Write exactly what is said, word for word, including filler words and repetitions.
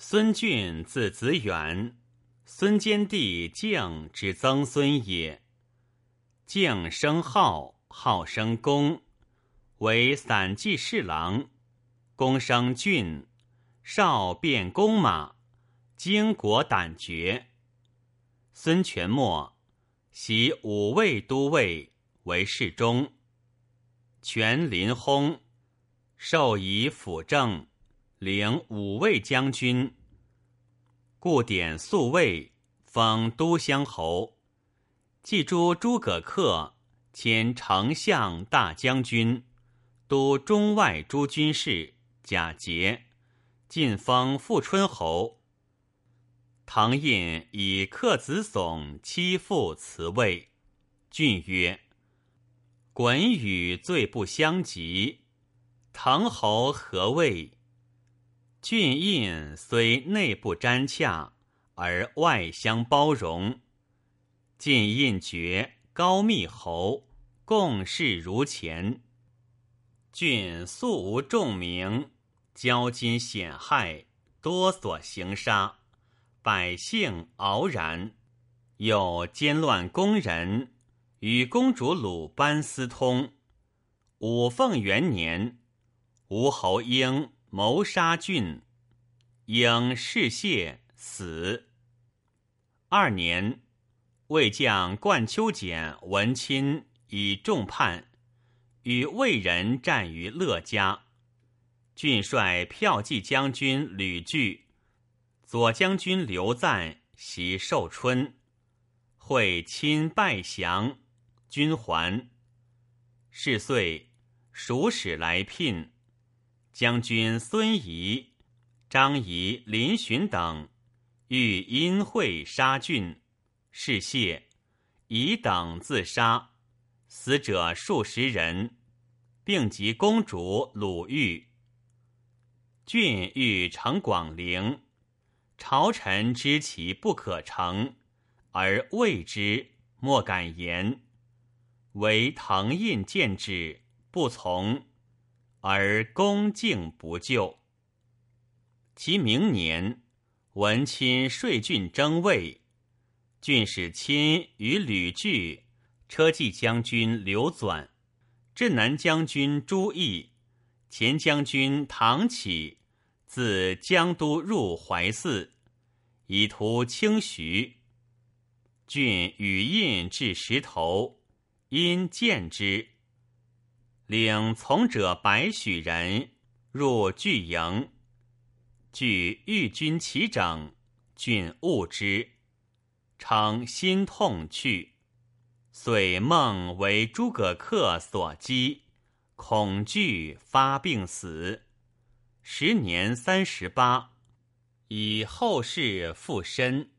孙峻字子远，孙坚弟敬之曾孙也。敬生浩，浩生公，为散骑侍郎。公生峻，少变弓马，经国胆决。孙权没，袭五卫都尉，为侍中。权临薨，授以辅政，领五卫将军。故典宿卫，封都乡侯。祭诸诸葛恪，迁丞相大将军，都中外诸军事，假节，晋封富春侯。唐印以克子耸欺负辞位，峻曰：滚与罪不相及，滕侯何谓？峻印虽内不沾洽，而外相包容。晋印爵高密侯，共事如前。峻素无重名，骄矜险害，多所行杀，百姓傲然。又奸乱宫人，与公主鲁班私通。武凤元年，吴侯婴谋杀峻，婴释谢死。二年，魏将冠丘简、文钦以众叛，与魏人战于乐家。峻率骠骑将军吕据、左将军刘赞袭寿春，会亲败降，军还。是岁，蜀使来聘，将军孙仪、张仪、林荀等欲因会杀峻，是谢，仪等自杀，死者数十人，并及公主鲁豫。峻欲成广陵，朝臣知其不可成，而畏之，莫敢言。唯滕胤见之，不从，而恭敬不就。其明年，文钦率郡征魏，郡使亲与吕据、车骑将军刘纂、镇南将军朱毅、前将军唐启自江都入怀寺，以图清徐。郡与印至石头，因见之，领从者百许人入据营。据御军齐整，郡恶之，称心痛去。遂梦为诸葛恪所击，恐惧发病死。时年三十八，以后事附身。